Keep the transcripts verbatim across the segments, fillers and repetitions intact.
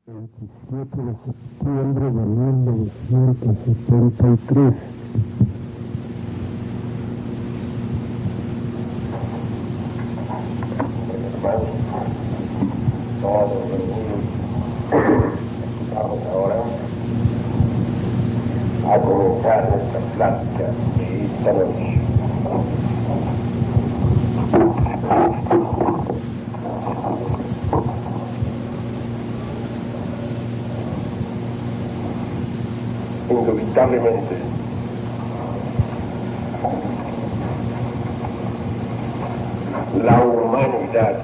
veintisiete de septiembre de mil novecientos setenta y tres. Todos reunidos, vamos ahora a comenzar nuestra plática de esta noche. Indubitablemente, la humanidad,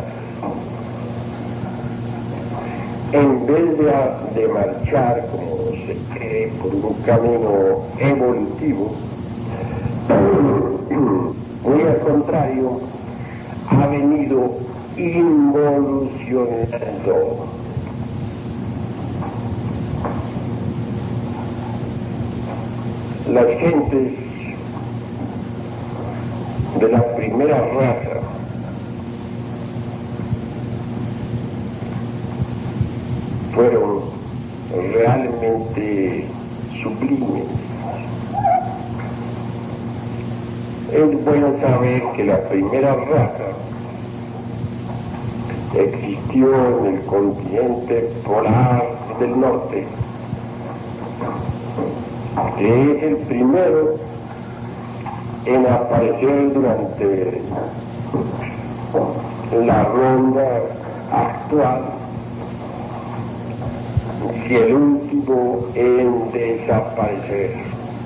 en vez de, de marchar, como se cree, por un camino evolutivo, muy al contrario, ha venido involucionando. Las gentes de la primera raza fueron realmente sublimes. Es bueno saber que la primera raza existió en el continente polar del norte, que es el primero en aparecer durante la ronda actual y el último en desaparecer.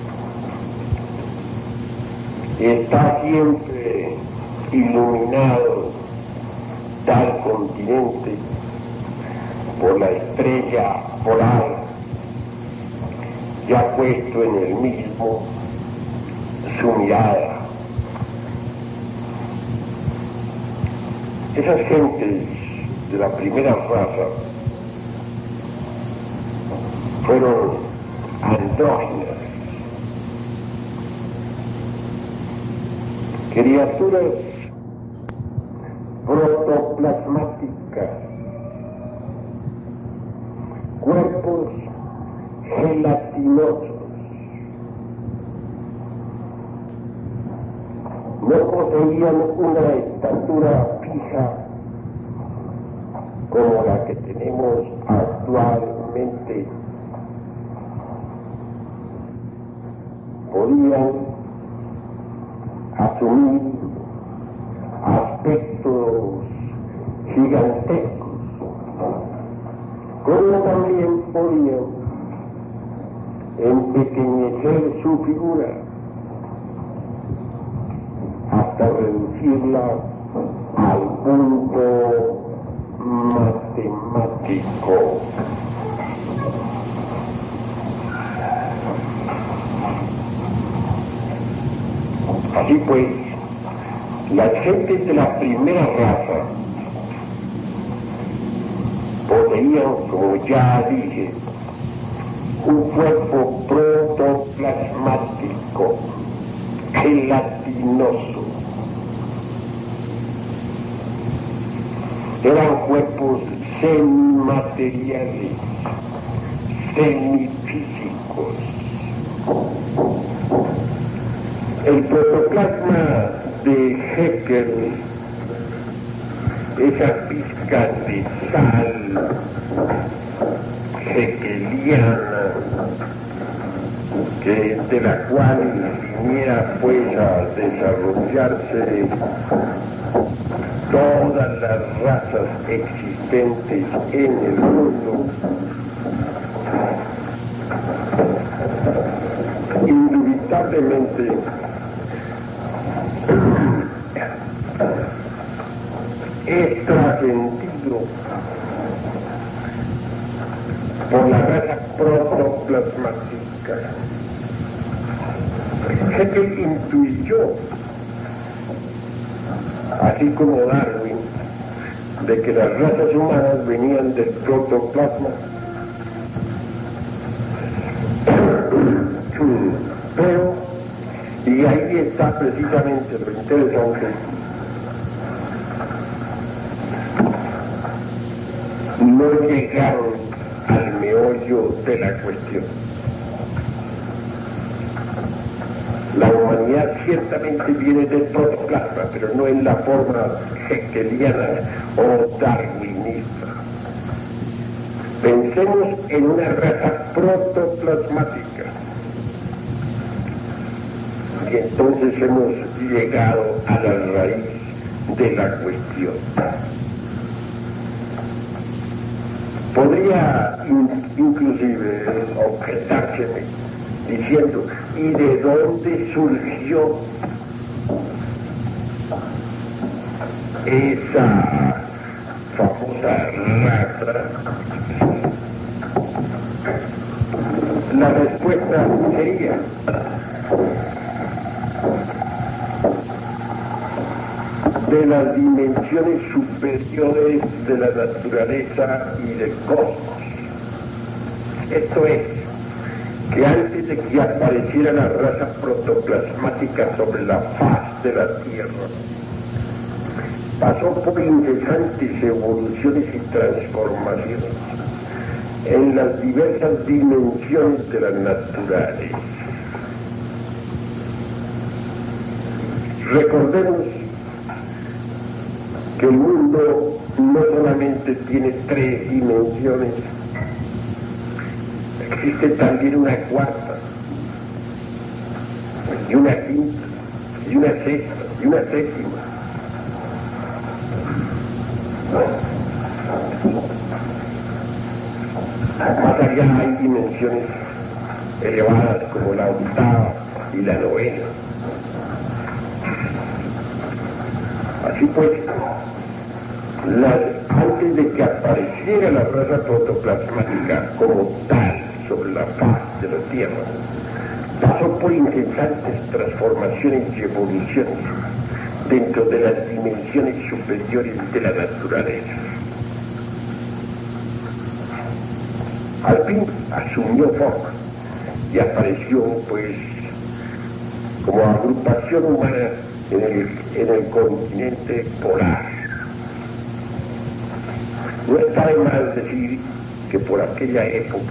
Está siempre iluminado tal continente por la estrella polar, ya puesto en el mismo su mirada. Esas gentes de la primera raza fueron andróginas, criaturas protoplasmáticas, cuerpos gelatinosos. No poseían una estatura fija como la que tenemos actualmente. Podían asumir aspectos gigantescos, como también podían empequeñecer su figura hasta reducirla al punto matemático. Así pues, las gentes de la primera raza poseían, como ya dije, un cuerpo protoplasmático, gelatinoso. Eran cuerpos semimateriales, semifísicos. El protoplasma de Haeckel, esa pizca de sal haeckeliana, que de la cual viniera pues a desarrollarse todas las razas existentes en el mundo, indubitablemente es trascendido por la raza protoplasmática. Haeckel intuyó, así como Darwin, de que las razas humanas venían del protoplasma. Pero, y ahí está precisamente lo interesante, no llegaron a meollo de la cuestión. La humanidad ciertamente viene del protoplasma, pero no en la forma hegeliana o darwinista. Pensemos en una raza protoplasmática. Y entonces hemos llegado a la raíz de la cuestión. Podría in, inclusive objetárseme diciendo, ¿y de dónde surgió esa famosa raza? La respuesta sería de las dimensiones superiores de la naturaleza y del cosmos. Esto es, que antes de que apareciera la raza protoplasmática sobre la faz de la Tierra, pasó por incesantes evoluciones y transformaciones en las diversas dimensiones de la naturaleza. Recordemos que el mundo no solamente tiene tres dimensiones, existe también una cuarta, y una quinta, y una sexta, y una séptima. Más allá hay dimensiones elevadas como la octava y la novena. Así pues, las, antes de que apareciera la raza protoplasmática como tal sobre la faz de la Tierra, pasó por incesantes transformaciones y evoluciones dentro de las dimensiones superiores de la naturaleza. Al fin asumió forma y apareció, pues, como agrupación humana en el, en el continente polar. No está de más decir que por aquella época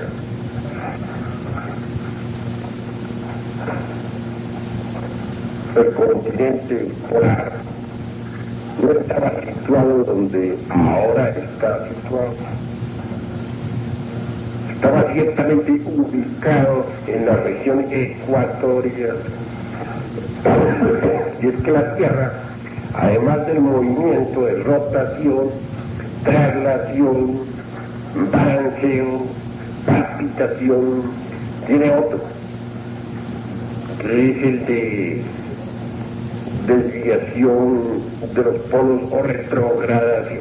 el continente polar no estaba situado donde ahora está situado. Estaba ciertamente ubicado en la región ecuatorial. Y es que la Tierra, además del movimiento de rotación, traslación, balanceo, palpitación, tiene otro, que es el de desviación de los polos o retrogradación.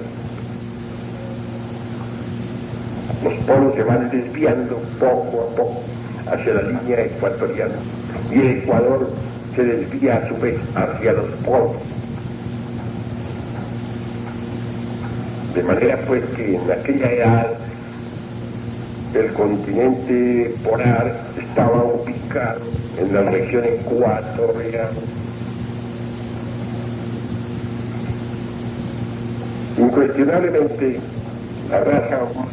Los polos se van desviando poco a poco hacia la línea ecuatorial y el ecuador se desvía a su vez hacia los polos. De manera pues que en aquella edad el continente polar estaba ubicado en la región ecuatorial. Incuestionablemente la raza humana,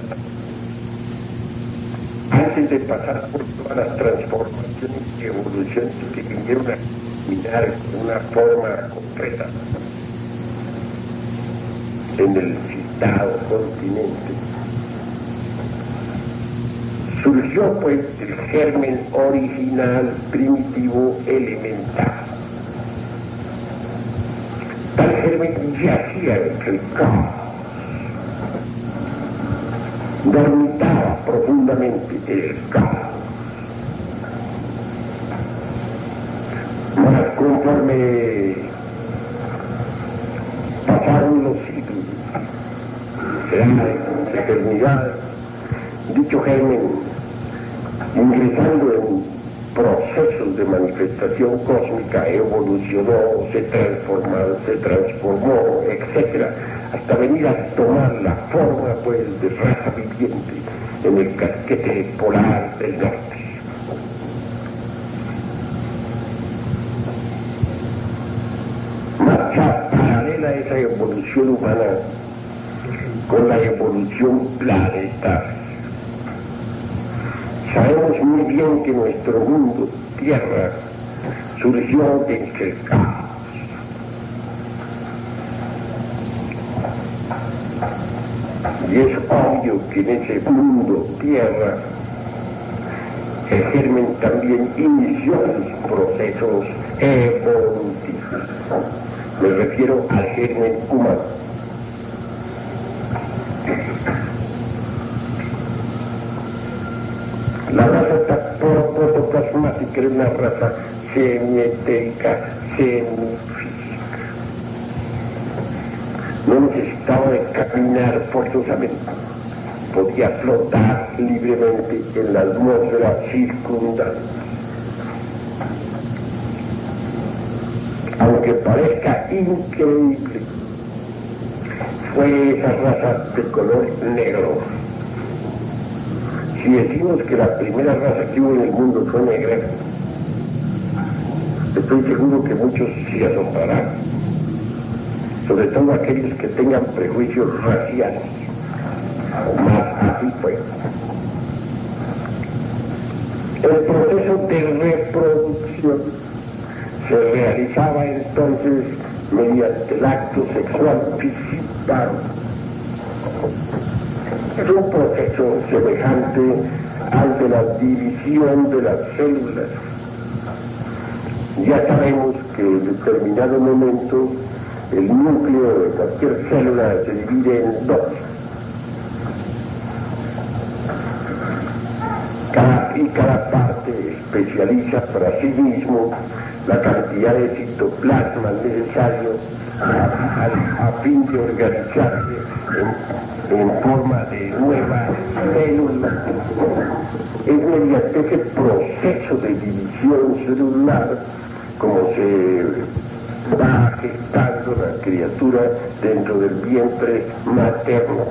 antes de pasar por todas las transformaciones y evoluciones que vinieron a culminar en una forma concreta en el citado continente, surgió pues el germen original, primitivo, elemental. Tal germen yacía entre el caos, dormitaba profundamente en el caos. Mas conforme pasaron los siglos, edades, eternidades, dicho germen, ingresando en procesos de manifestación cósmica, evolucionó, se transformó, se transformó, etcétera, hasta venir a tomar la forma pues de raza viviente en el casquete polar del norte. Marcha paralela a esa evolución humana con la evolución planetaria. muy bien que nuestro mundo, tierra, surgió entre el caos. Y es obvio que en ese mundo, tierra, el germen también inició sus procesos evolutivos. Me refiero al germen humano. La raza protoplasmática era una raza semietérica, semifísica. No necesitaba de caminar forzosamente. Podía flotar libremente en la atmósfera circundante. Aunque parezca increíble, fue esa raza de color negro. Si decimos que la primera raza que hubo en el mundo fue negra, estoy seguro que muchos se asombrarán, sobre todo aquellos que tengan prejuicios raciales. Más así fue. El proceso de reproducción se realizaba entonces mediante el acto sexual participado. Es un proceso semejante al de la división de las células. Ya sabemos que en determinado momento el núcleo de cualquier célula se divide en dos. Cada, y cada parte especializa para sí mismo la cantidad de citoplasma necesario a, a, a fin de organizarse en, en forma de nuevas células. Es mediante ese proceso de división celular como se va gestando la criatura dentro del vientre materno.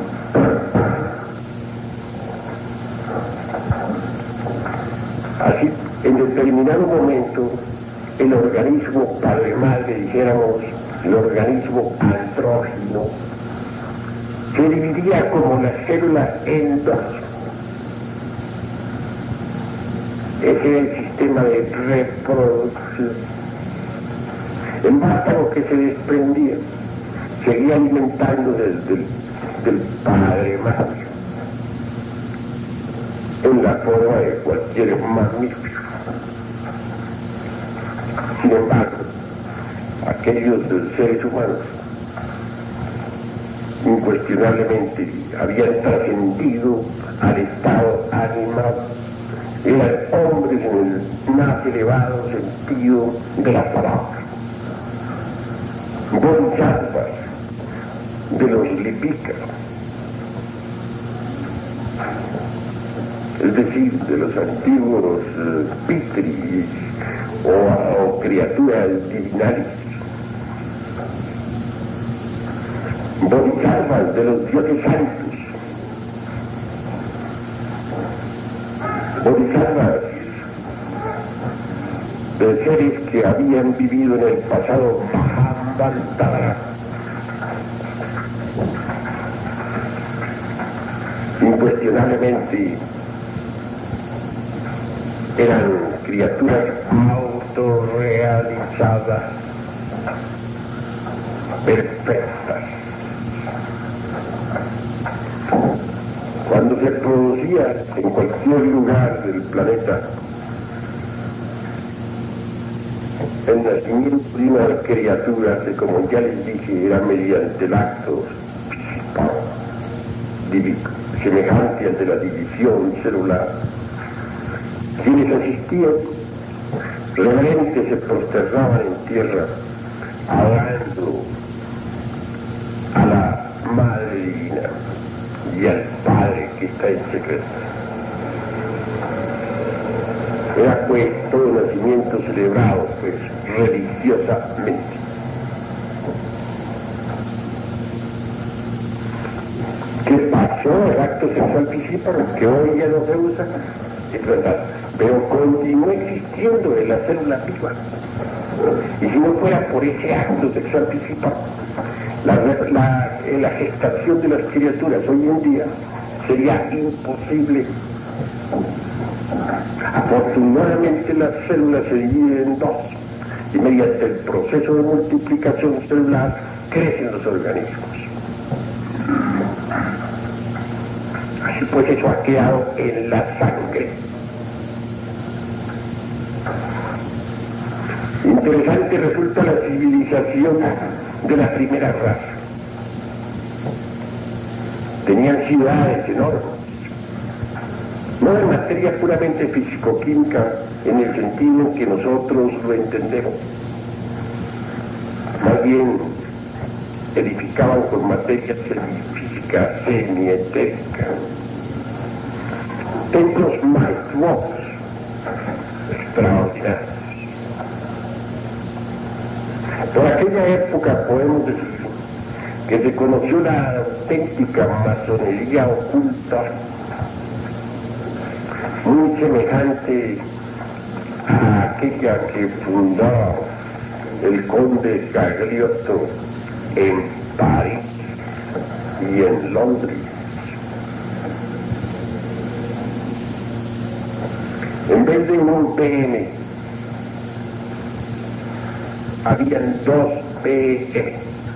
Así, en determinado momento, el organismo padre-madre, dijéramos, el organismo andrógino, se dividía como la célula en dos. Ese es el sistema de reproducción. El vástago que se desprendía seguía alimentando desde el del padre-madre en la forma de cualquier mamífero. Sin embargo, aquellos seres humanos incuestionablemente habían trascendido al estado animal, eran hombres en el más elevado sentido de la palabra, bodhisattvas de los lipícaros, es decir, de los antiguos uh, pitris o, o criaturas divinales, bodhisattvas de los dioses santos, bodhisattvas de seres que habían vivido en el pasado Mahabharata. Incuestionablemente eran criaturas autorrealizadas, perfectas. Cuando se producía en cualquier lugar del planeta el nacimiento de una criatura que, como ya les dije, era mediante el acto semejante al de la división celular, quienes asistían reverentes se prosternaban en tierra adorando a la Madre Divina y al Padre que está en secreto. Era pues todo nacimiento celebrado pues religiosamente. ¿Qué pasó? El acto sexual piscíparo, que hoy ya no se usa, es verdad, pero continúa existiendo en la célula viva. Y si no fuera por ese acto sexual piscíparo, la, la, la gestación de las criaturas hoy en día sería imposible. Afortunadamente las células se dividen en dos y mediante el proceso de multiplicación celular crecen los organismos. Así pues, eso ha quedado en la sangre. Interesante resulta la civilización de la primera raza. Tenían ciudades enormes, no de materia puramente físico-química en el sentido en que nosotros lo entendemos. Más bien edificaban con materia física semietérica. Templos majestuosos, extraordinarios. Por aquella época podemos decir que se conoció la auténtica masonería oculta, muy semejante a aquella que fundó el conde Gagliotto en París y en Londres. En vez de un P M, habían dos P M.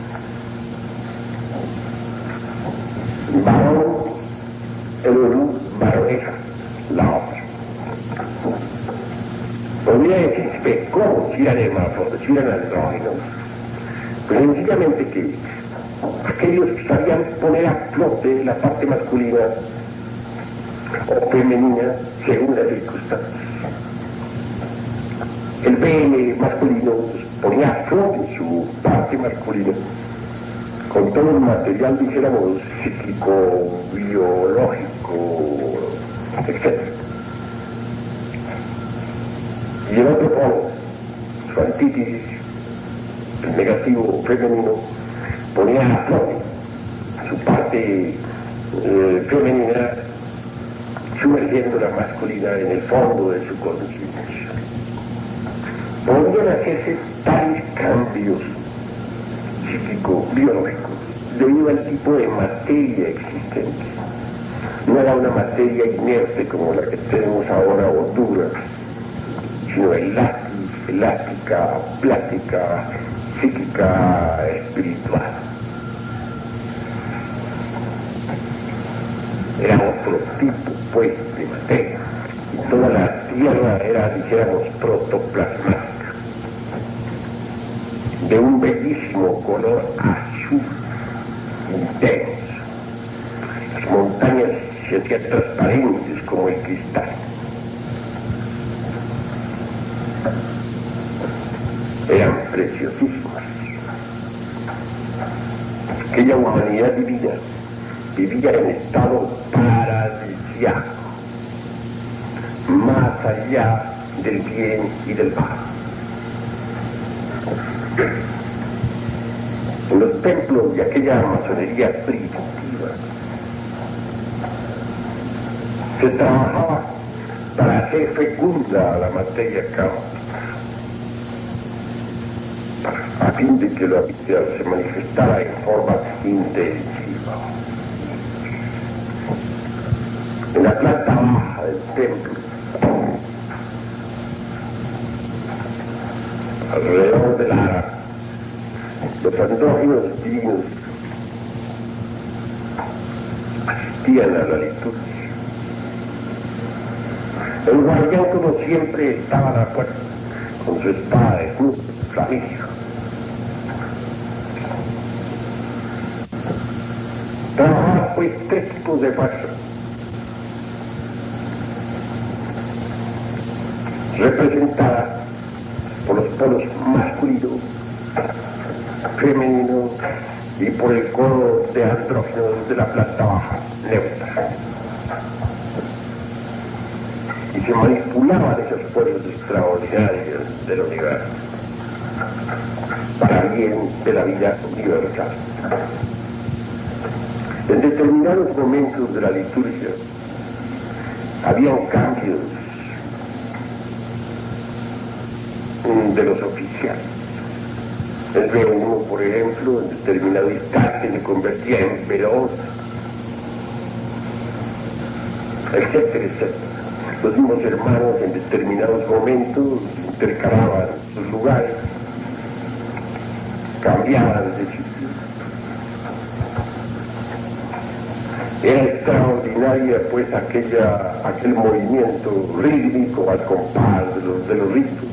Varón, el uno, baronesa, la otra. Podría decirse cómo si eran hermafroditas, si eran andróginos, pero sencillamente que aquellos que sabían poner a flote la parte masculina o femenina según las circunstancias. El P M masculino ponía a flote su parte masculina con todo el material, dijéramos, psíquico, biológico, etcétera. Y el otro polo, su antítesis, el negativo femenino, ponía a flote su parte eh, femenina, sumergiendo la masculina en el fondo de su conocimiento. Podrían hacerse tales cambios psíquico-biológicos debido al tipo de materia existente. No era una materia inerte como la que tenemos ahora o dura, sino elástica, elástica, plástica, psíquica, espiritual. Era otro tipo, pues, de materia. Y toda la tierra era, dijéramos, protoplasmática, de un bellísimo color azul intenso. Las montañas se hacían transparentes como el cristal. Eran preciosísimas. Aquella humanidad divina vivía en estado paradisíaco, más allá del bien y del mal. En los templos de aquella masonería primitiva se trabajaba para hacer fecunda la materia caótica, a fin de que la vida se manifestara en forma intensiva. En la planta baja del templo, alrededor del ara, los andróginos divinos asistían a la liturgia. El guardián, como siempre, estaba a la puerta con su espada de cruz flamígera. Trabajaban pues tres tipos de fuerza, representada por los polos masculino, femenino y por el codo de andrógenos de la planta baja, neutra. Y se manipulaban esos polos extraordinarios del universo para bien de la vida universal. En determinados momentos de la liturgia habían cambios de los oficiales. El B uno, por ejemplo, en determinado instante se convertía en B dos, etcétera, etcétera. Los mismos hermanos en determinados momentos intercalaban sus lugares, cambiaban de sitio. Era extraordinaria pues aquella, aquel movimiento rítmico al compás de los, de los ritos.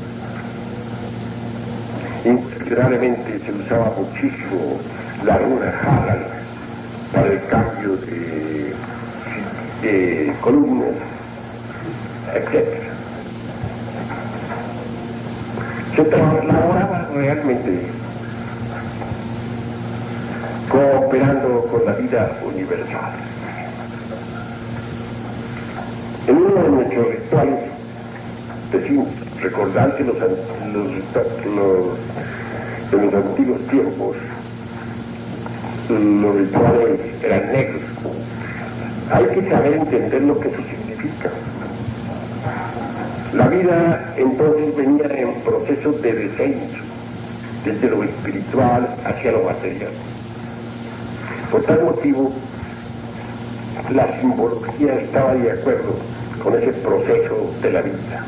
Generalmente se usaba muchísimo la runa Halal para el cambio de, de columnas, etcétera. Se trasladaba realmente cooperando con la vida universal. En uno de nuestros rituales decimos recordar que los, los, los, en los antiguos tiempos los rituales eran negros. Hay que saber entender lo que eso significa. La vida entonces venía en procesos de descenso, desde lo espiritual hacia lo material. Por tal motivo, la simbología estaba de acuerdo con ese proceso de la vida.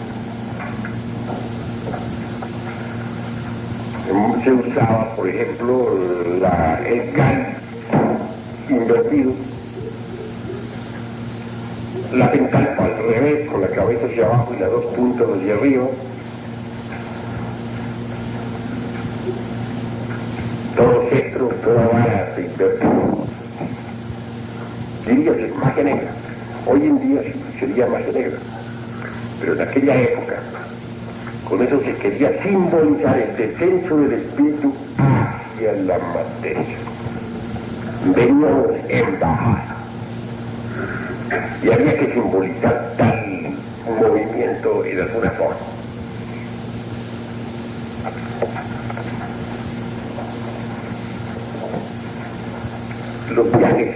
Se usaba, por ejemplo, la, el cáliz invertido, la pentalpa al revés, con la cabeza hacia abajo y las dos puntas hacia arriba. Todo cetro, toda vara se invertido. Diría que magia negra. Hoy en día sí sería magia negra. Pero en aquella época, con eso se quería simbolizar el descenso del espíritu hacia la materia. Veníamos en bajada. Y había que simbolizar tal movimiento en alguna forma. Los viajes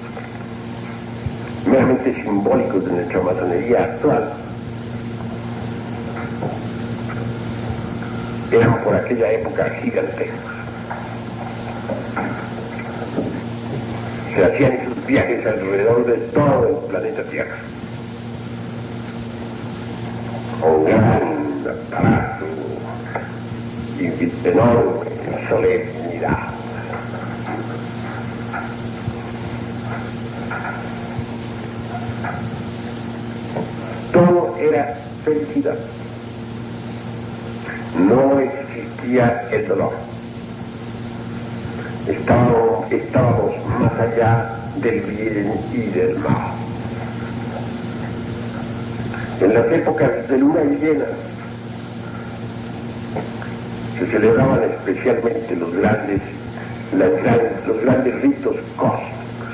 meramente simbólicos de nuestra masonería actual eran por aquella época gigantescos. Se hacían esos viajes alrededor de todo el planeta Tierra. Un gran aparato, enorme, solemnidad. Todo era felicidad. No existía el dolor. Estábamos, estábamos más allá del bien y del mal. En las épocas de luna llena se celebraban especialmente los grandes, las grandes, los grandes ritos cósmicos.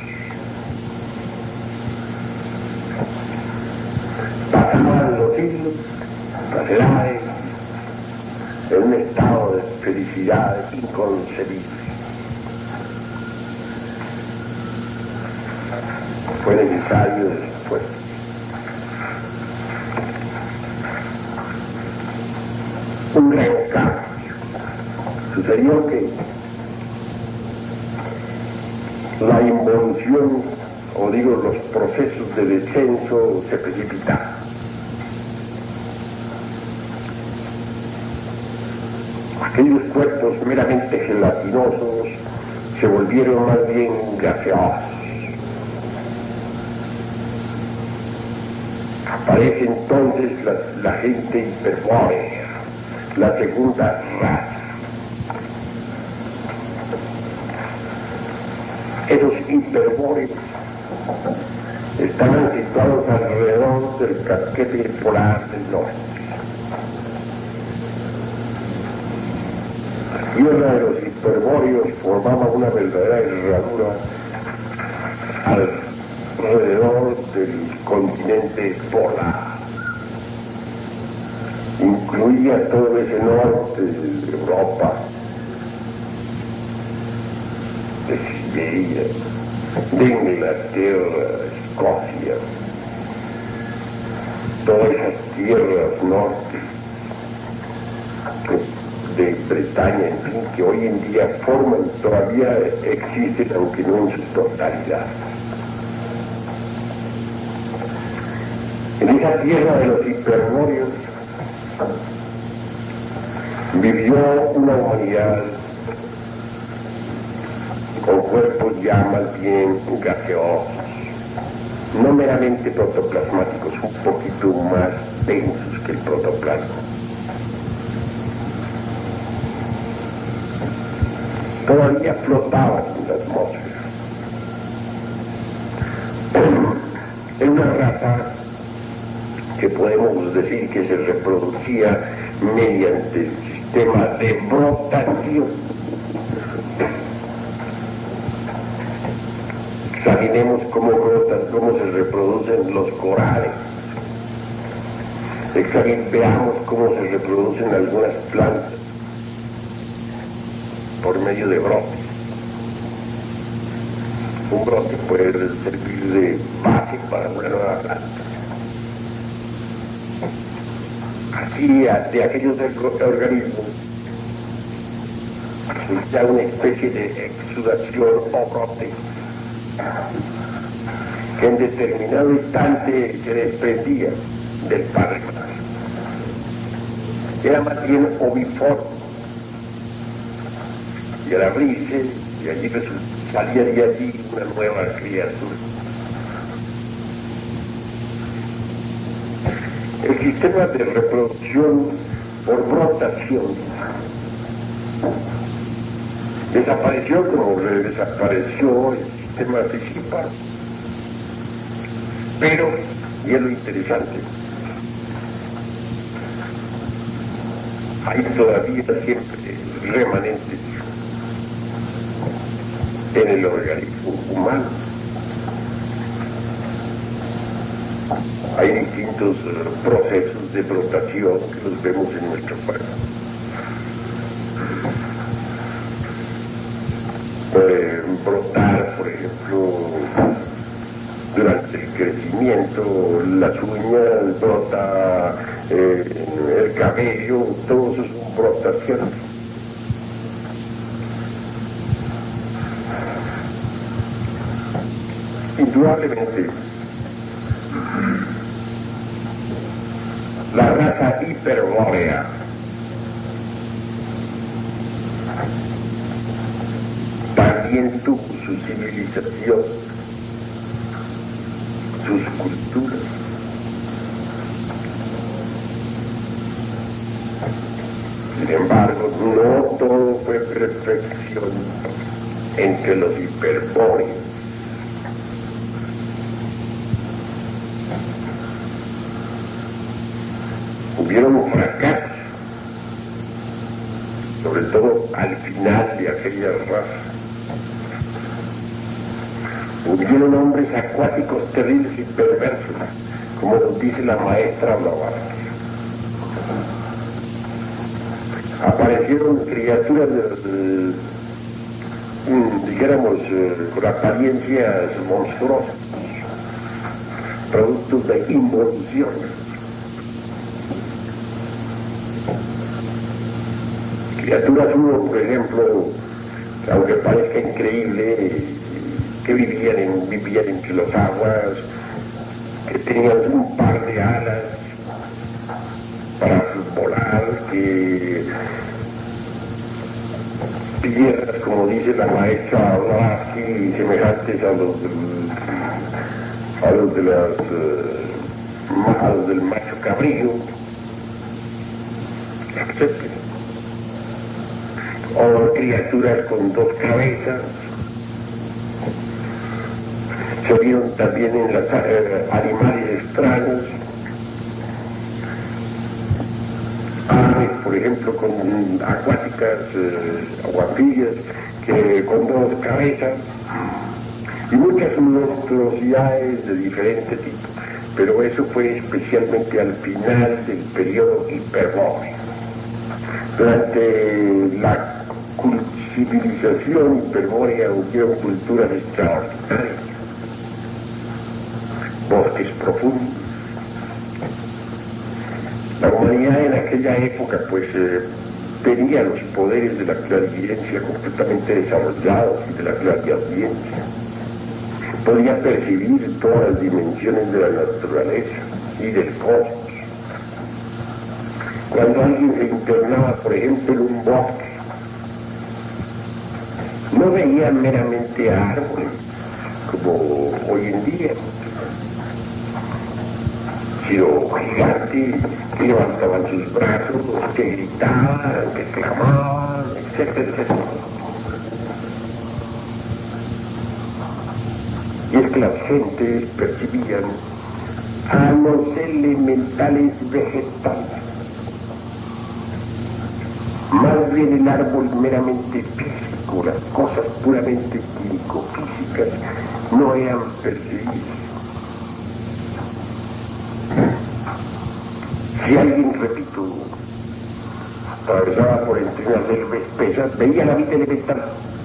Pasaban los siglos, las edades, en un estado de felicidad inconcebible. Fue necesario después un gran cambio. Sucedió que la involución, o digo los procesos de descenso, se precipitaron. Aquellos cuerpos meramente gelatinosos se volvieron más bien gaseosos. Aparece entonces la, la gente hiperbórea, la segunda raza. Esos hiperbóreos estaban situados alrededor del casquete polar del norte. La tierra de los hiperbóreos formaba una verdadera herradura alrededor del continente polar. Incluía todo ese norte de Europa, de Siberia, de Inglaterra, Escocia, todas esas tierras norte de Bretaña, en fin, que hoy en día forman, todavía existen, aunque no en su totalidad. En esa tierra de los hiperbóreos vivió una humanidad con cuerpos ya más bien gaseosos, no meramente protoplasmáticos, un poquito más densos que el protoplasma. Todavía flotaban en la atmósfera. Era una raza que podemos decir que se reproducía mediante el sistema de brotación. Examinemos cómo brotan, cómo se reproducen los corales. Examinemos, veamos cómo se reproducen algunas plantas por medio de brotes. Un brote puede servir de base para una nueva planta. Así, de aquellos organismos surgía una especie de exudación o brote que en determinado instante se desprendía del padre. Era más bien oviforme, y al abrirse, y allí salía de allí una nueva criatura. El sistema de reproducción por brotación desapareció como desapareció el sistema principal. Pero, y es lo interesante, hay todavía siempre remanentes en el organismo humano. Hay distintos uh, procesos de brotación que los vemos en nuestro cuerpo. Puede brotar, por ejemplo, durante el crecimiento, las uñas, brota eh, el cabello, todo eso es brotación. Indudablemente, la raza hiperbórea también tuvo su civilización, sus culturas. Sin embargo, no todo fue perfección entre los hiperbóreos. Hubieron fracasos, sobre todo al final de aquella raza. Hubieron hombres acuáticos terribles y perversos, como nos dice la maestra Blavatsky. Aparecieron criaturas, de, de, dijéramos, con apariencias monstruosas, productos de involución. Criaturas hubo, por ejemplo, aunque parezca increíble, que vivían, en, vivían entre las aguas, que tenían un par de alas para volar, que piernas, como dice la maestra Blavatsky, semejantes a los, a los de las uh, a los del macho cabrío, etcétera. O criaturas con dos cabezas. Se vieron también en los eh, animales extraños, aves, por ejemplo, con acuáticas, eh, o anfibias, que con dos cabezas, y muchas monstruosidades de diferente tipo, pero eso fue especialmente al final del periodo hiperbóreo. Durante la civilización hiperbórea hubieron culturas extraordinarias, bosques profundos. La humanidad en aquella época pues eh, tenía los poderes de la clarividencia completamente desarrollados y de la clariaudiencia. Podía percibir todas las dimensiones de la naturaleza y y del cosmos. Cuando alguien se internaba, por ejemplo, en un bosque, no veía meramente árboles, como hoy en día, sino gigantes que levantaban sus brazos, que gritaban, que clamaban, etcétera, etcétera. Y es que las gentes percibían a los elementales vegetales, más bien el árbol meramente físico, las cosas puramente químico-físicas no eran percibidas. Si alguien, repito, atravesaba por entre unas selvas espesas, veía la vida elemental.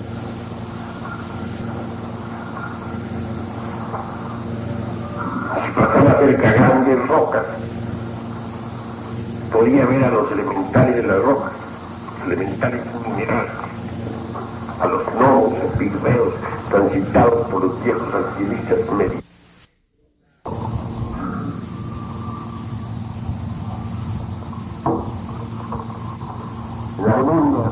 Si pasaba cerca grandes rocas, podía ver a los elementales de las rocas, los elementales minerales, a los gnomos o pigmeos transitados por los viejos alquimistas medios. La Armenia,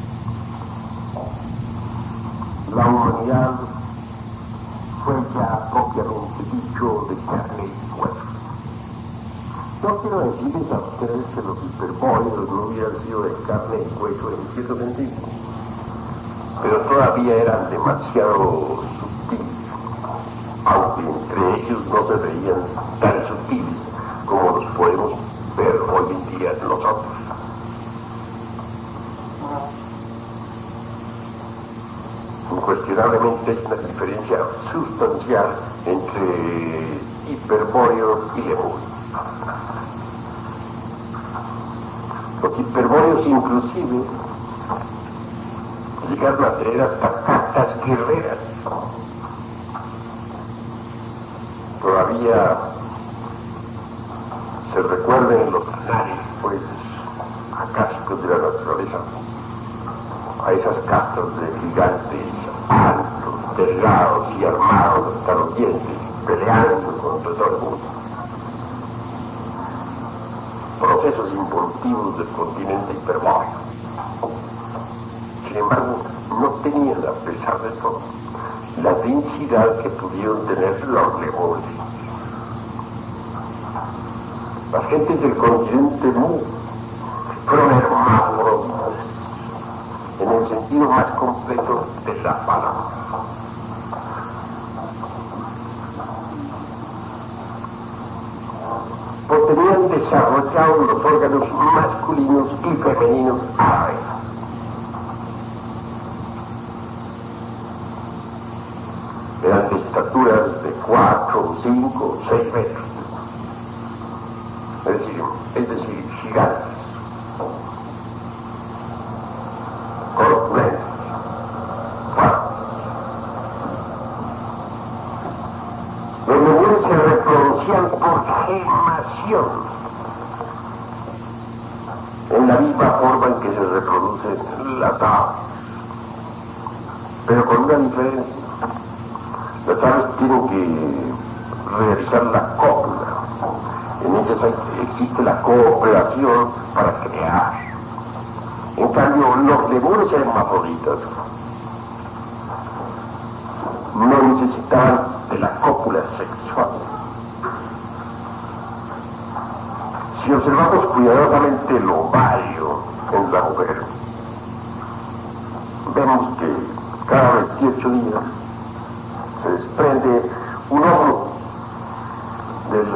la humanidad fue ya propiamente dicho de carne y hueso. No quiero decirles a ustedes que los hiperbóreos no hubieran sido de carne y hueso en cierto sentido, pero todavía eran demasiado sutiles, aunque entre ellos no se veían tan sutiles como los podemos ver hoy en día nosotros. Incuestionablemente hay una diferencia sustancial entre hiperbóreos y lemurios. Los hiperbóreos inclusive llegaron a tener hasta cartas guerreras. Todavía se recuerdan en los anales, pues, acásicos de la naturaleza, a esas castas de gigantes altos, delgados y armados hasta los dientes, peleando contra todo el mundo. Procesos involutivos del continente hiperbóreo. Sin embargo, no tenían, a pesar de todo, la densidad que pudieron tener los lemurios. Las gentes del continente Mu fueron hermanos en el sentido más completo de la palabra. Pues tenían desarrollados los órganos masculinos y femeninos a vez. Eran de estaturas de cuatro, cinco, seis metros. Es decir, es decir, gigantes. Corpulentos. Fuertes. Los lemures se reproducían por gemación, en la misma forma en que se reproducen las aves, pero con una diferencia. Las aves tienen que realizar la cópula. En ellas existe la cooperación para crear. En cambio, los lemures hermafroditas no necesitaban de la cópula sexual. Si observamos cuidadosamente el ovario en la mujer, vemos que cada veintiocho días se desprende un óvulo del,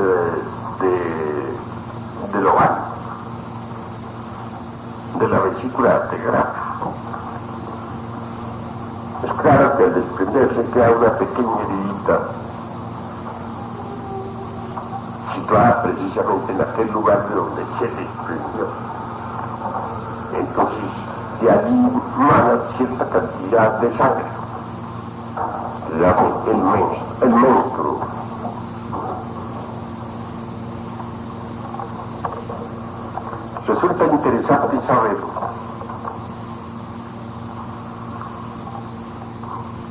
de, del ovario, de la vesícula de Graf. Es claro que al desprenderse queda una pequeña heridita situada precisamente en aquel lugar de donde se desprendió. Entonces, de allí mana cierta cantidad de sangre. Le damos el, men el menstruo. Resulta interesante saber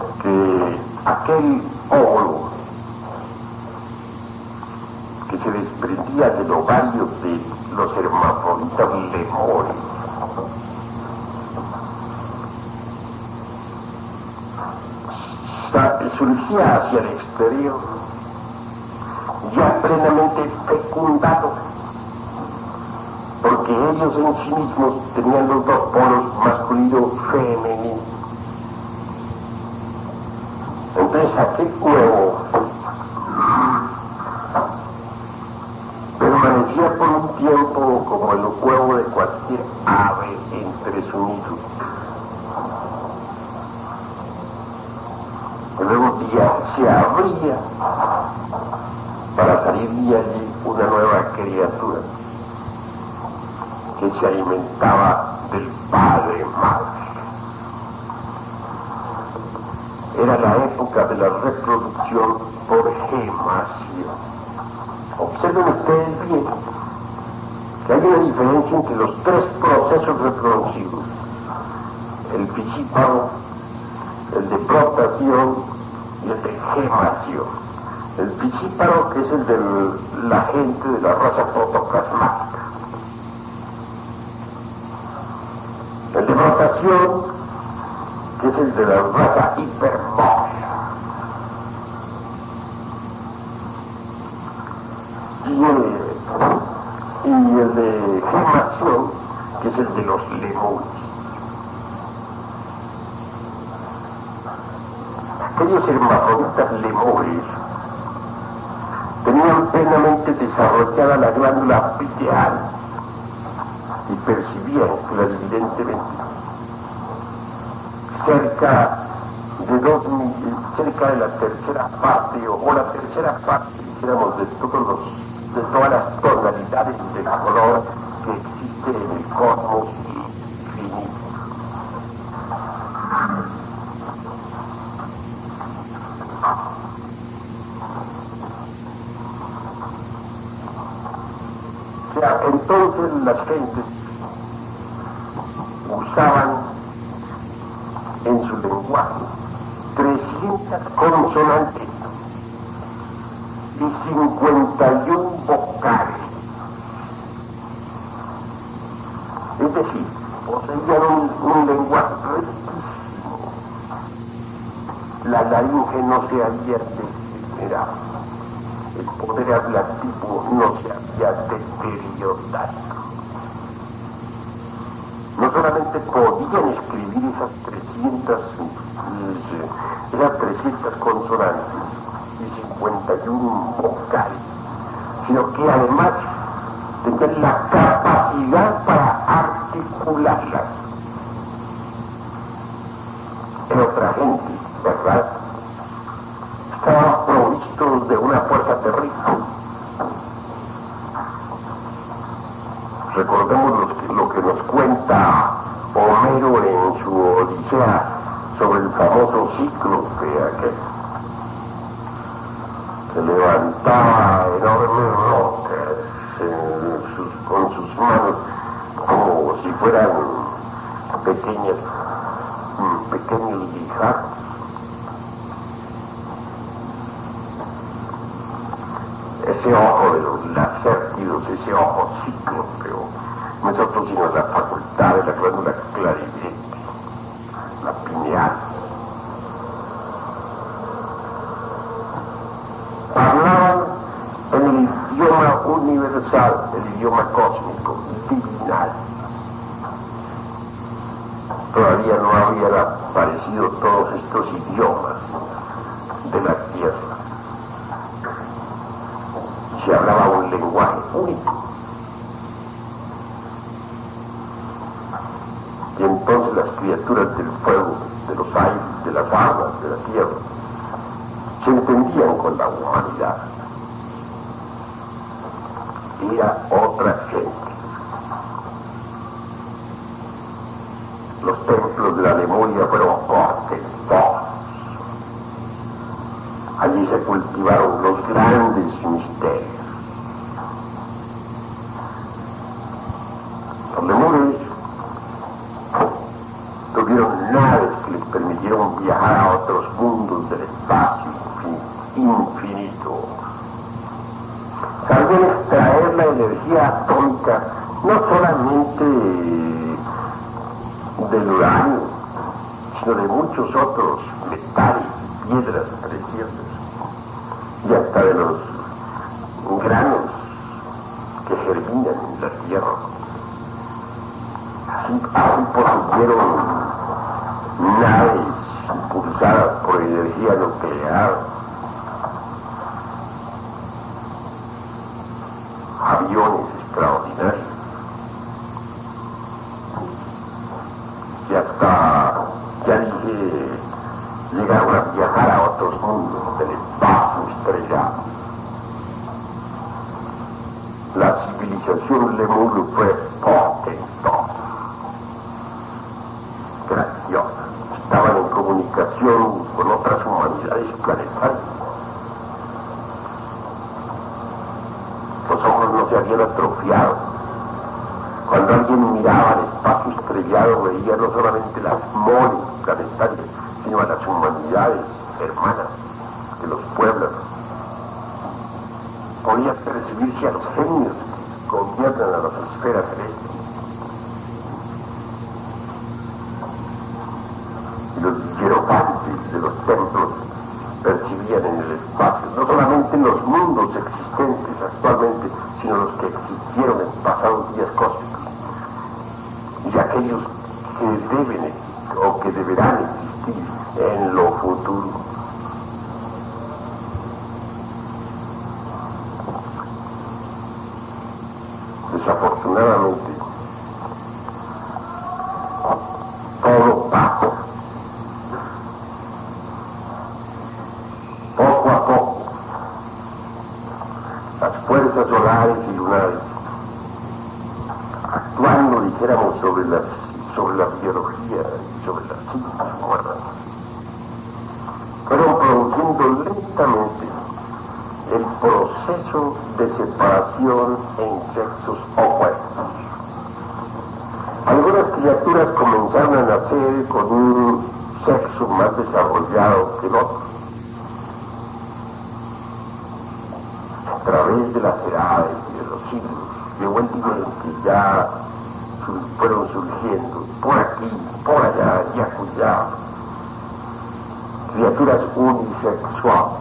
que aquel óvulo que se desprende desprendía del ovario de los hermafroditas lemures. Surgía hacia el exterior, ya plenamente fecundado, porque ellos en sí mismos tenían los dos polos masculino y femenino. Entonces aquel huevo permanecía por un tiempo como el huevo de cualquier ave entre su nido. Luego un día se abría para salir de allí una nueva criatura que se alimentaba del padre madre. Era la época de la reproducción por gemación. Observen ustedes bien que hay una diferencia entre los tres procesos reproductivos: el piscíparo, el de protación y el de gemación. El piscíparo, que es el de la gente de la raza protoplasmática. El de protación, que es el de la raza hipermóvil. Y el, y el de gemación, que es el de los lemures. Aquellos hermafroditas lemures tenían plenamente desarrollada la glándula pineal y percibían clarividentemente cerca de dos cerca de la tercera parte o, o la tercera parte, dijéramos, de todos los de todas las tonalidades de color que existen en el cosmos infinito. O sea, entonces las gentes usaban en su lenguaje trescientas consonantes y cincuenta y un vocales. Es decir, poseían un, un lenguaje riquísimo. La laringe no se había degenerado. El poder hablativo no se había deteriorado. No solamente podían escribir esas trescientas, esas trescientas consonantes y cincuenta y uno vocales, sino que además tenían la capacidad para articularlas. En otra gente, ¿verdad? Estaban provistos de una fuerza terrible. Recordemos lo que, lo que nos cuenta Homero en su Odisea sobre el famoso cíclope aquel. Se levantaba enormes rocas en sus, con sus manos como si fueran pequeñas, pequeños guijarros. Ese ojo de los lacértidos, ese ojo cíclope, nosotros tenemos la facultad de la glándula clarividente, la pineal. Hablaban en el idioma universal, el idioma cósmico, divinal. Todavía no habían aparecido todos estos idiomas de la tierra. Se hablaba un lenguaje único. Y entonces las criaturas del fuego, de los aires, de las aguas, de la tierra, se entendían con la humanidad. Era otra gente. Los templos de la Lemuria fueron portentosos. Allí se cultivaron los grandes misterios. Los lemures tuvieron naves que les permitieron viajar a otros mundos del espacio infinito. También la energía atómica no solamente del uranio, sino de muchos otros metales, piedras preciosas, y hasta de los granos que germinan en la tierra. Así, así posibieron naves impulsadas por energía nuclear, aviones extraordinarios, y hasta, ya dije, llegaron a viajar a otros mundos del espacio estrellado. La civilización Lemur fue portentosa, grandiosa. Estaban en comunicación con otras humanidades planetarias. Los ojos no se habían atrofiado. Cuando alguien miraba al espacio estrellado, veía no solamente las moles planetarias, sino a las humanidades hermanas de los pueblos. Podía percibirse a los genios que gobiernan a las esferas celestes. Y los hierofantes de los templos percibían en el espacio, no solamente en los mundos existentes actualmente, sino los que existieron en pasados días cósmicos, y aquellos que deben o que deberán existir en lo futuro. Desafortunadamente, todo pasó. Poco a poco, las fuerzas solares y lunares, actuando, dijéramos, sobre la, sobre la biología y sobre las ciencias humanas, fueron produciendo lentamente el proceso de separación en sexos opuestos. Algunas criaturas comenzaron a nacer con un sexo más desarrollado que el otro. A través de las edades y de los siglos, llegó el día en que ya fueron surgiendo, por aquí, por allá, y acullá, criaturas unisexuales,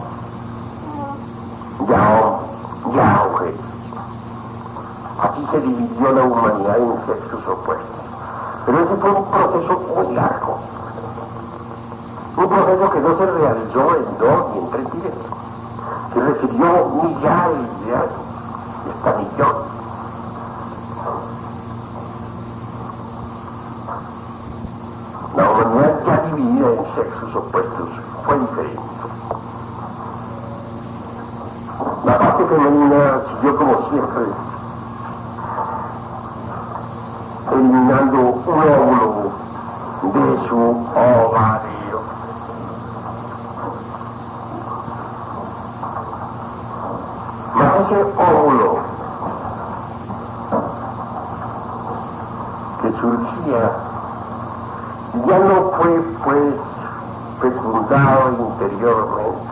ya, ya objetos. Así se dividió la humanidad en sexos opuestos. Pero ese fue un proceso muy largo. Un proceso que no se realizó en dos ni en tres días. Que recibió millares de años, y hasta millones. La humanidad ya dividida en sexos opuestos fue diferente. La parte femenina siguió como siempre, eliminando un óvulo de su ovario. Mas ese óvulo que surgía ya no fue, pues, fecundado interiormente.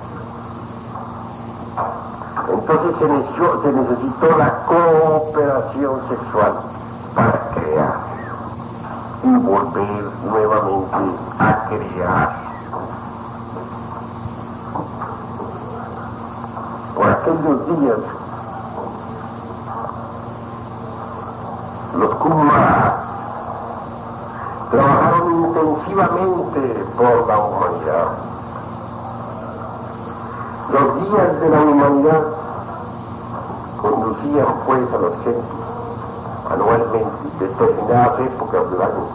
Entonces se necesitó, se necesitó la cooperación sexual para crear y volver nuevamente a crear. Por aquellos días, los Kumara trabajaron intensivamente por la humanidad. Los días de la humanidad conducían pues a los gentes anualmente, determinadas épocas del año,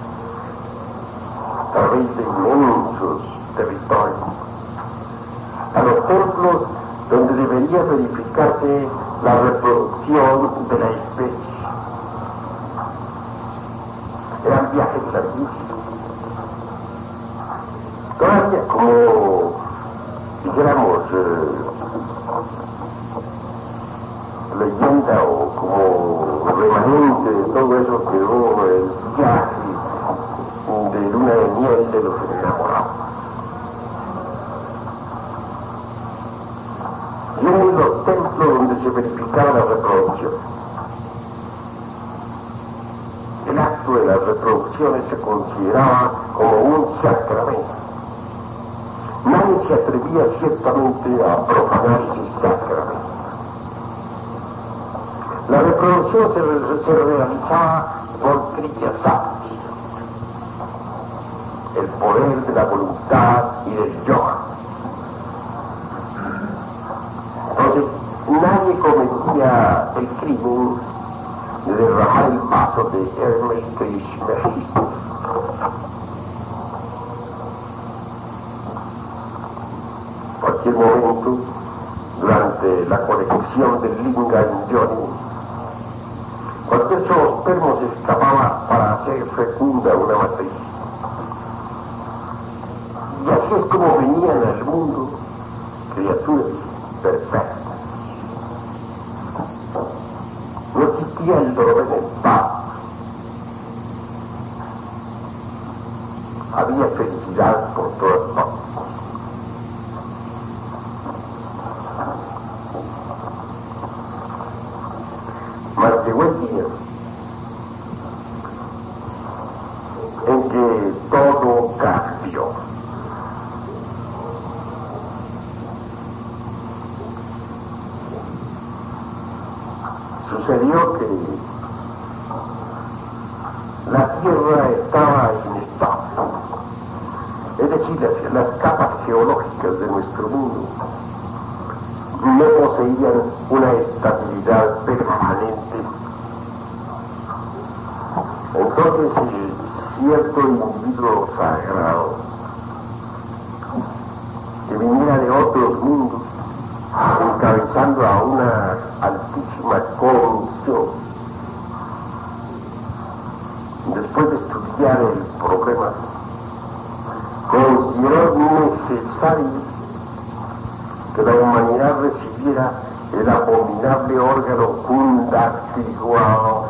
a través de inmensos territorios, a los templos donde debería verificarse la reproducción de la especie. Eran viajes larguísimos. Todavía, como dijéramos, eh, leyenda o como remanente de todo eso quedó el viaje de luna de miel de los enamorados. Y en los templo donde se verificaba la reproducción. El acto de las reproducciones se consideraba como un sacramento. Nadie se atrevía ciertamente a profanar ese sacramento. La reproducción se, se realizaba por Kriya Sakti, el poder de la voluntad y del yoga. Entonces, nadie cometía el crimen de derramar el vaso de Hermes Trismegistus. En cualquier momento, durante la conexión del Linga en Yoni, cualquier zoospermo se escapaba para hacer fecunda una matriz. Y así es como venían al mundo criaturas perfectas. No existía el dolor en el paz. Había felicidad por todas partes. Mas llegó el día en que todo cambió. Sucedió que la Tierra estaba inestable, es decir, las, las capas geológicas de nuestro mundo no poseían una estabilidad permanente. Entonces, cierto individuo sagrado que viniera de otros mundos, encabezando a una altísima comisión, después de estudiar el problema, consideró necesario que la humanidad recibiera el abominable órgano Kundaktiwao,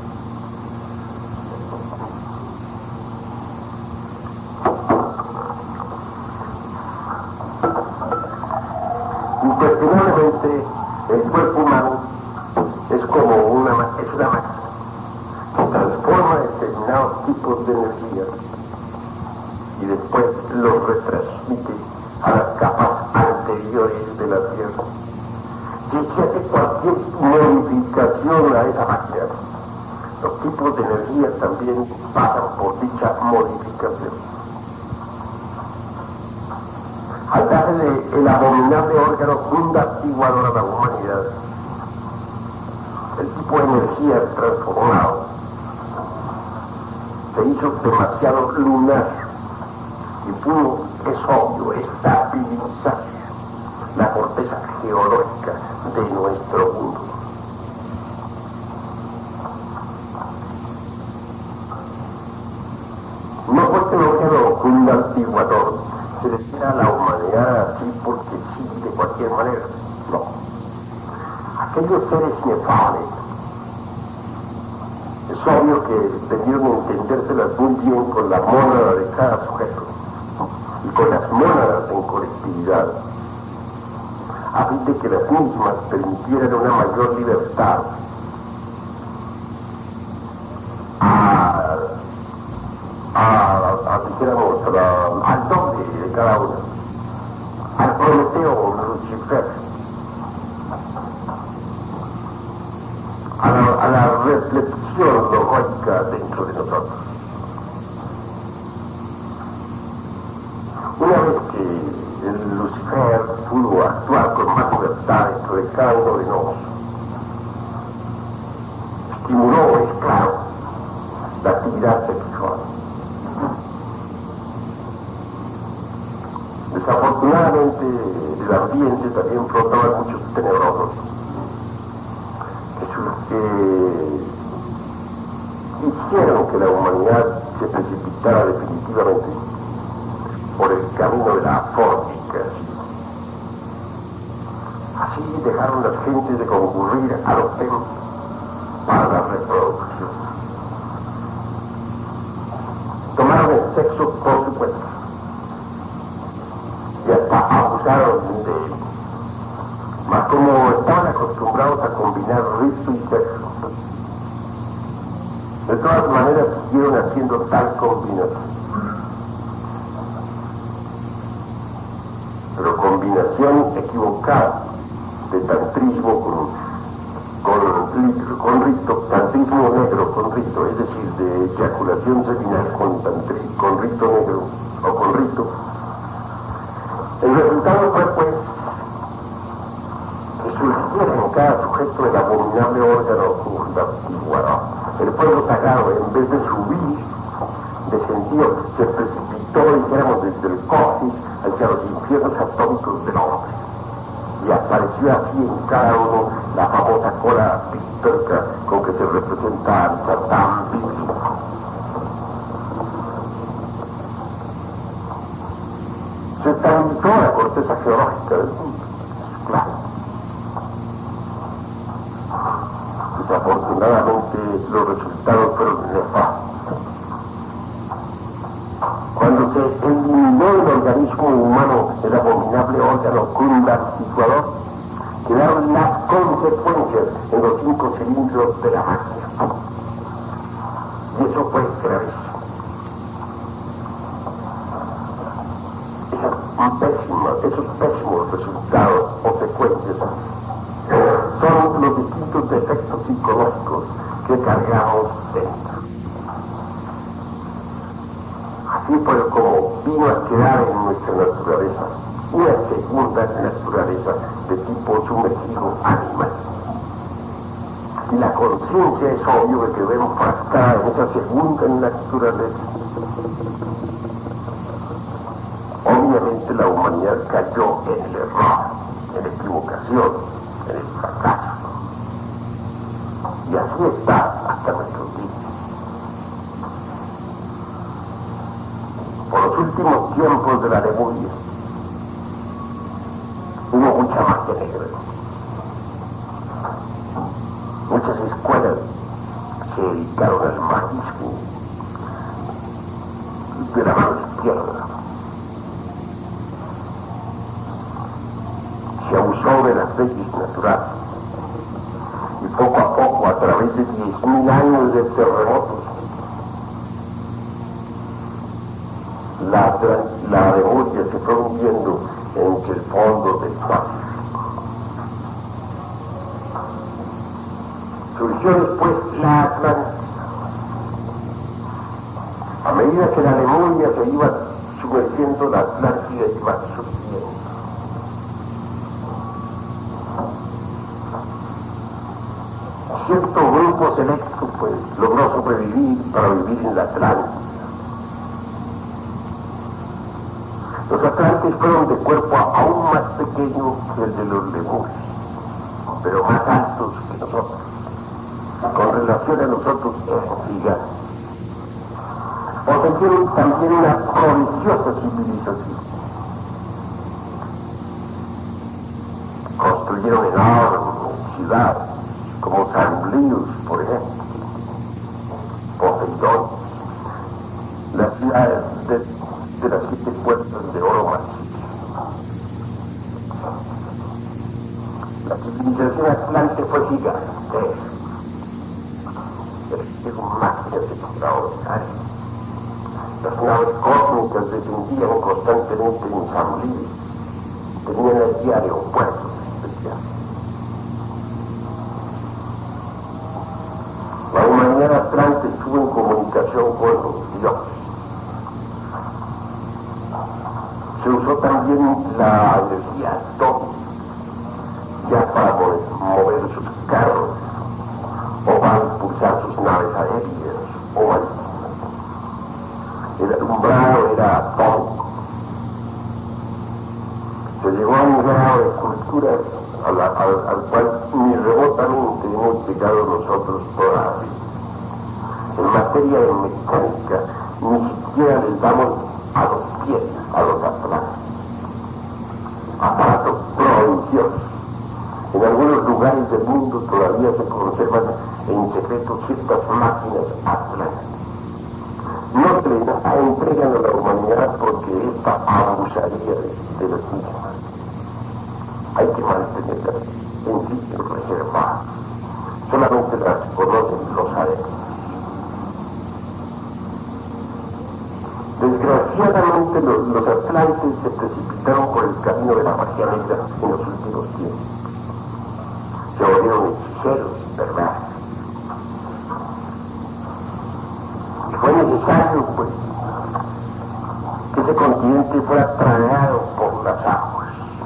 incuestionablemente el cuerpo humano es como una, es una máquina que transforma determinados tipos de energía y después los retransmite a las capas anteriores de la Tierra. Si se hace cualquier modificación a esa máquina, los tipos de energía también pasan por dicha modificación. Al darle el abominable órgano Kundaktiwao a la humanidad, el tipo de energía transformado se hizo demasiado lunar y pudo, es obvio, estabilizar la corteza geológica de nuestro mundo. No fue que el órgano Kundaktiwao se destina a la humanidad así porque sí, de cualquier manera. No. Aquellos seres inefables, es obvio que debieron entendérselas muy bien con la mónada de cada sujeto y con las mónadas en colectividad, a fin de que las mismas permitieran una mayor libertad a, a, a, a dijéramos, a, al doble de cada una, al Prometeo Lucifer, a la, a la reflexión lógica dentro de nosotros. Una vez que el Lucifer pudo actuar con más libertad dentro de cada uno de nosotros, estimuló, es claro, la actividad sexual. Desafortunadamente, el ambiente también flotaba muchos tenebrosos que, que hicieron que la humanidad se precipitara definitivamente por el camino de la fornicación. Así dejaron las gentes de concurrir a los templos para la reproducción. Tomaron el sexo por su cuenta y hasta abusaron de él. Mas como estaban Cristo y sexo. De todas maneras, siguieron haciendo tal combinación. Pero combinación equivocada de tantrismo con, con, con rito, tantrismo negro con rito, es decir, de eyaculación seminal con, tantri, con rito negro o con rito. El resultado fue, pues, que surgiera en cada sujeto el abominable órgano cultivo. El fuego sagrado, en vez de subir, descendió, se precipitó, dijéramos, desde el cosmos hacia los infiernos atómicos del hombre. Y apareció así en cada uno la famosa cola pictórica con que se representa al Satán bíblico. Se estabilizó la corteza geológica del mundo, claro. Desafortunadamente los resultados fueron nefastos. Cuando se eliminó del organismo humano el abominable órgano cundarticulador, quedaron las consecuencias en los cinco cilindros de la máquina. Y eso fue gravísimo. Esas pésimas, esos pésimos resultados o secuencias son los distintos defectos psicológicos que cargamos dentro. Así fue como vino a quedar en nuestra naturaleza una segunda naturaleza de tipo sumergido animal. Y la conciencia es obvio de que debemos fracasar en esa segunda naturaleza. Obviamente la humanidad cayó en el error, en la equivocación, en el fracaso. Y así está hasta nuestros días. Por los últimos tiempos de la Lemuria, hubo mucha magia negra. Muchas escuelas se dedicaron al magismo de la mano izquierda. Se abusó de las leyes naturales. Y poco a poco, a través de diez mil años de terremotos, la, la Lemuria se fue hundiendo entre el fondo del Pacífico. Surgió después la Atlántida. A medida que la Lemuria se iba sumergiendo, la Atlántida iba surgiendo. Cierto grupo selecto, pues, logró sobrevivir para vivir en la Atlántida. Los atlantes fueron de cuerpo aún más pequeño que el de los lemures, pero más altos que nosotros. Con relación a nosotros, eran gigantes. Poseyeron también una prodigiosa civilización. Construyeron enormes ciudades, como Sanglius, por ejemplo, Poseidón, las ciudades de, de las siete puertas de oro macizo. La civilización atlante fue gigante, pero máquinas extraordinarias. Las naves cósmicas descendían constantemente en Sanglius, tenían allí aeropuertos especiales. La humanidad atlante estuvo en comunicación con los dioses. Se usó también la energía atómica ya para mover, mover sus carros o para impulsar sus naves aéreas o marítimas. El alumbrado era atómico. Se llegó a un grado de cultura a la, al, al cual ni remotamente hemos llegado nosotros todavía. En materia de mecánica, ni siquiera les damos a los pies a los atlantes. Aparatos prodigiosos. En algunos lugares del mundo todavía se conservan en secreto ciertas máquinas atlánticas. No se les entregan a la humanidad porque esta abusaría de, de las mismas. Hay que mantenerlas en sitios reservados. solamente las conocen los adeptos. Desgraciadamente los, los atlantes se precipitaron por el camino de la magia negra en los últimos tiempos. Se volvieron hechiceros, ¿verdad? Y fue necesario, pues, que ese continente fuera tragado por las aguas.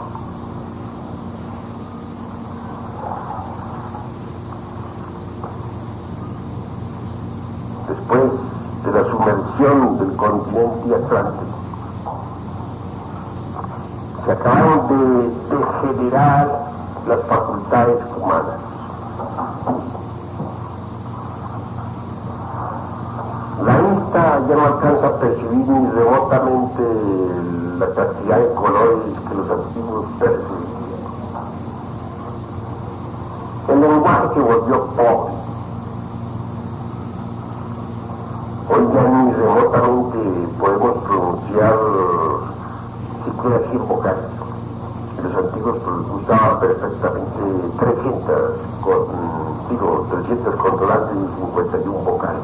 Después de la sumersión del continente atlántico, se acabaron de degenerar las facultades humanas. La vista ya no alcanza a percibir ni remotamente la cantidad de colores que los antiguos percibían. El lenguaje se volvió pobre. Hoy ya ni remotamente podemos pronunciar siquiera cien vocales. Los antiguos usaban perfectamente trescientas, con, digo, trescientas consonantes y cincuenta y una vocales.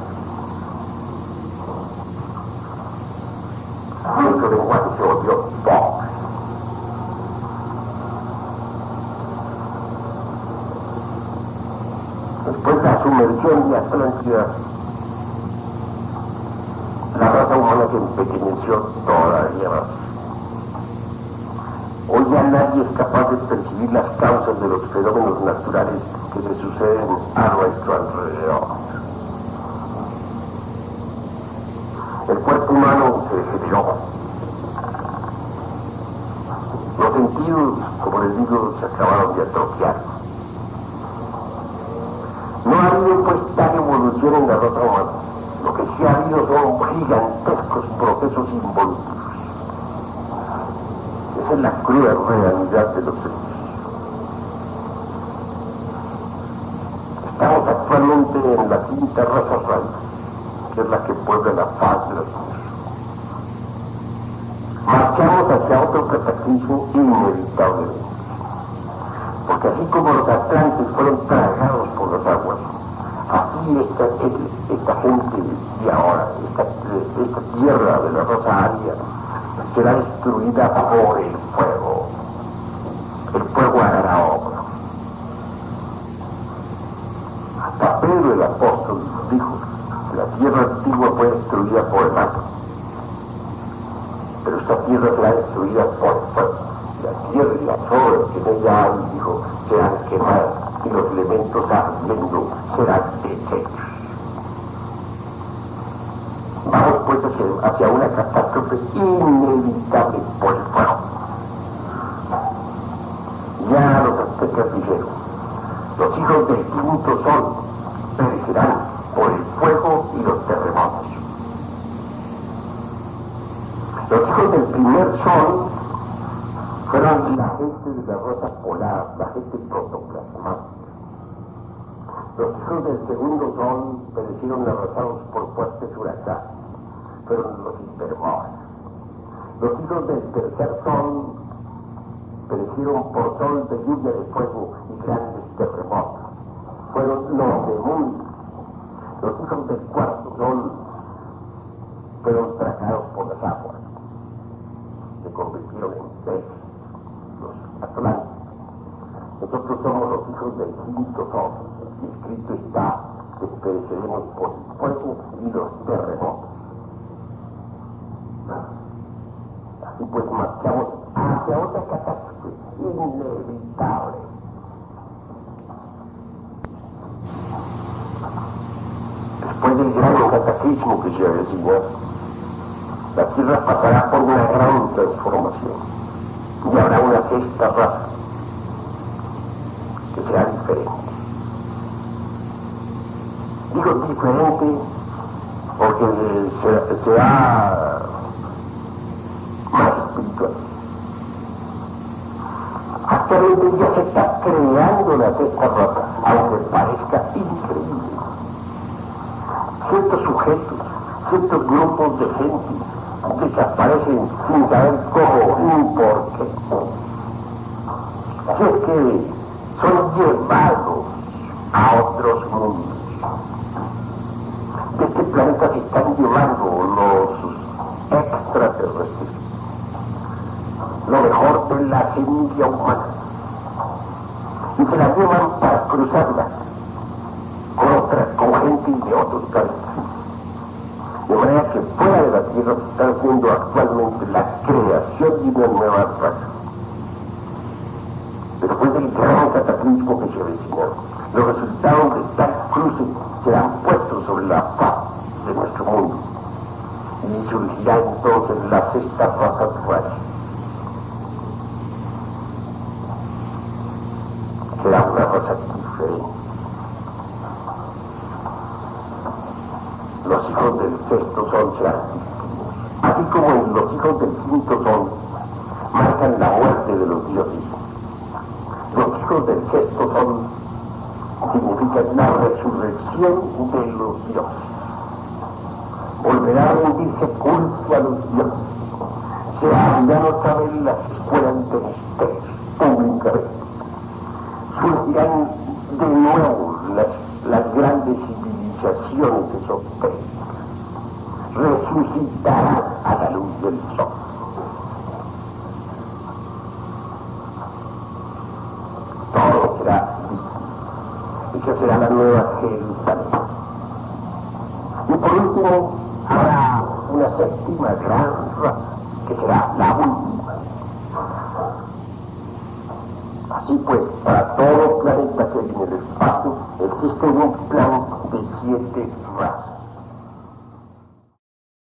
Nuestro lenguaje se volvió pobre. Después de la sumersión de Atlántida, la raza humana se empequeñeció todavía más. Hoy ya nadie es capaz de percibir las causas de los fenómenos naturales que se suceden a nuestro alrededor. El cuerpo humano se degeneró. Los sentidos, como les digo, se acabaron de atrofiar. No ha habido pues tal evolución en la raza humana. Lo que sí ha habido son gigantescos procesos involutivos. Esa es la cruda realidad de los hechos. Estamos actualmente en la quinta raza raíz, que es la que puebla la faz de la tierra. Marchamos hacia otro cataclismo inevitablemente, porque así como los atlantes fueron tragados por las aguas, así esta, esta gente de ahora, esta, esta tierra de la raza aria, será destruida por el fuego. El fuego hará la obra. Hasta Pedro el apóstol dijo que la tierra antigua fue destruida por el agua, pero esta tierra será destruida por el fuego. La tierra y las obras que en ella hay, dijo, serán quemadas y los elementos ardiendo serán deshechos. Vamos pues hacia, hacia una catástrofe inevitable por el fuego. Ya los aztecas dijeron, los hijos del quinto sol perecerán por el fuego y los terremotos. Los hijos del primer sol fueron la gente de la raza polar, la gente protoplasmática. Los hijos del segundo sol perecieron arrasados por fuertes huracanes, fueron los hiperbolas. Los hijos del tercer sol perecieron por sol de lluvia de fuego y grandes terremotos, fueron los demonios. Los hijos del cuarto sol fueron tragados por las aguas, se convirtieron en peces, los atlantes. Nosotros somos los hijos del quinto sol. Y escrito está que pereceremos por el fuego y los terremotos. Así pues marchamos hacia otra catástrofe inevitable. Después del gran cataclismo que se avecina, la Tierra pasará por una gran transformación y habrá una sexta raza que será diferente. Digo diferente porque se, será más espiritual. Actualmente ya se está creando la sexta raza, aunque parezca increíble. Ciertos sujetos, ciertos grupos de gente desaparecen sin saber cómo ni por qué. Si es que son llevados a otros mundos. De este planeta se están llevando los extraterrestres lo mejor de la semilla humana y se la llevan para cruzarla con otras, con gente de otros planetas. De manera que fuera de la Tierra se está haciendo actualmente la creación de una nueva raza. Después del gran cataclismo que se avecina, los resultados de tal cruce serán puestos sobre la faz de nuestro mundo y surgirá entonces la sexta raza actual. Será una raza diferente. Los hijos del sexto son serán distintos, así como en los hijos del quinto son marcan la muerte de los dioses. Los hijos del sexto son significan la resurrección de los dioses. Volverá a rendirse culto a los dioses. Se abrirán otra vez las escuelas de misterios públicamente. Surgirán de nuevo las, las grandes civilizaciones esotéricas. Resucitarán a la luz del sol. Todo será distinto. Esa será la nueva Jerusalén. Y por último, habrá una séptima gran raza, que será la última. Así pues, para todo planeta que hay en el espacio, existe un plan de siete razas.